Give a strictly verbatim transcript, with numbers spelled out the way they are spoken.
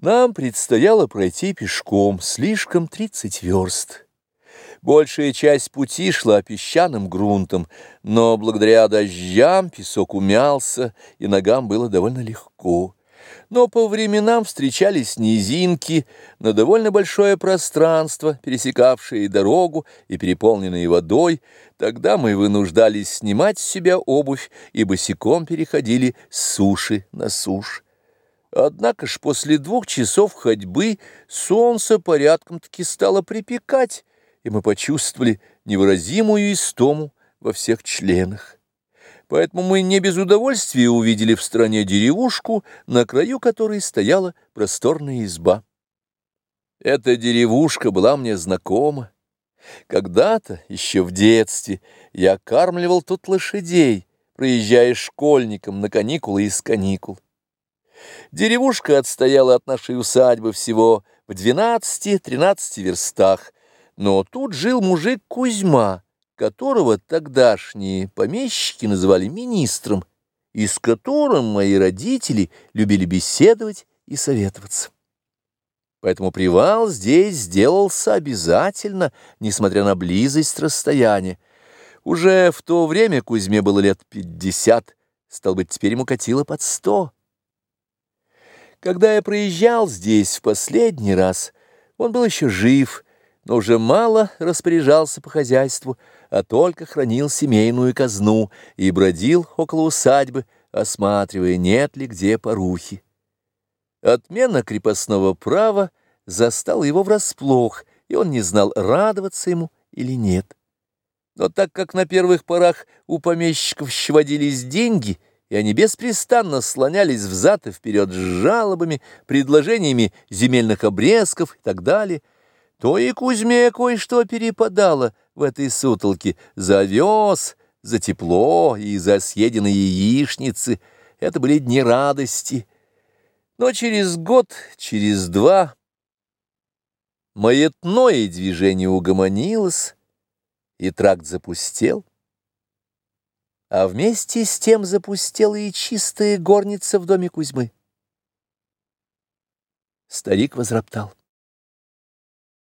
Нам предстояло пройти пешком слишком тридцать верст. Большая часть пути шла песчаным грунтом, но благодаря дождям песок умялся, и ногам было довольно легко. Но по временам встречались низинки на довольно большое пространство, пересекавшие дорогу и переполненные водой. Тогда мы вынуждались снимать с себя обувь и босиком переходили с суши на сушь. Однако ж после двух часов ходьбы солнце порядком-таки стало припекать, и мы почувствовали невыразимую истому во всех членах. Поэтому мы не без удовольствия увидели в стороне деревушку, на краю которой стояла просторная изба. Эта деревушка была мне знакома. Когда-то, еще в детстве, я кормливал тут лошадей, проезжая школьником на каникулы из каникул. Деревушка отстояла от нашей усадьбы всего в двенадцати-тринадцати верстах, но тут жил мужик Кузьма, которого тогдашние помещики называли министром, и с которым мои родители любили беседовать и советоваться. Поэтому привал здесь сделался обязательно, несмотря на близость расстояния. Уже в то время Кузьме было лет пятьдесят, стало быть, теперь ему катило под сто. Когда я проезжал здесь в последний раз, он был еще жив, но уже мало распоряжался по хозяйству, а только хранил семейную казну и бродил около усадьбы, осматривая, нет ли где порухи. Отмена крепостного права застала его врасплох, и он не знал, радоваться ему или нет. Но так как на первых порах у помещиков еще водились деньги, и они беспрестанно слонялись взад и вперед с жалобами, предложениями земельных обрезков и так далее, то и Кузьме кое-что перепадало в этой сутолке за овес, за тепло и за съеденные яичницы. Это были дни радости. Но через год, через два маятное движение угомонилось, и тракт запустел. А вместе с тем запустела и чистая горница в доме Кузьмы. Старик возроптал.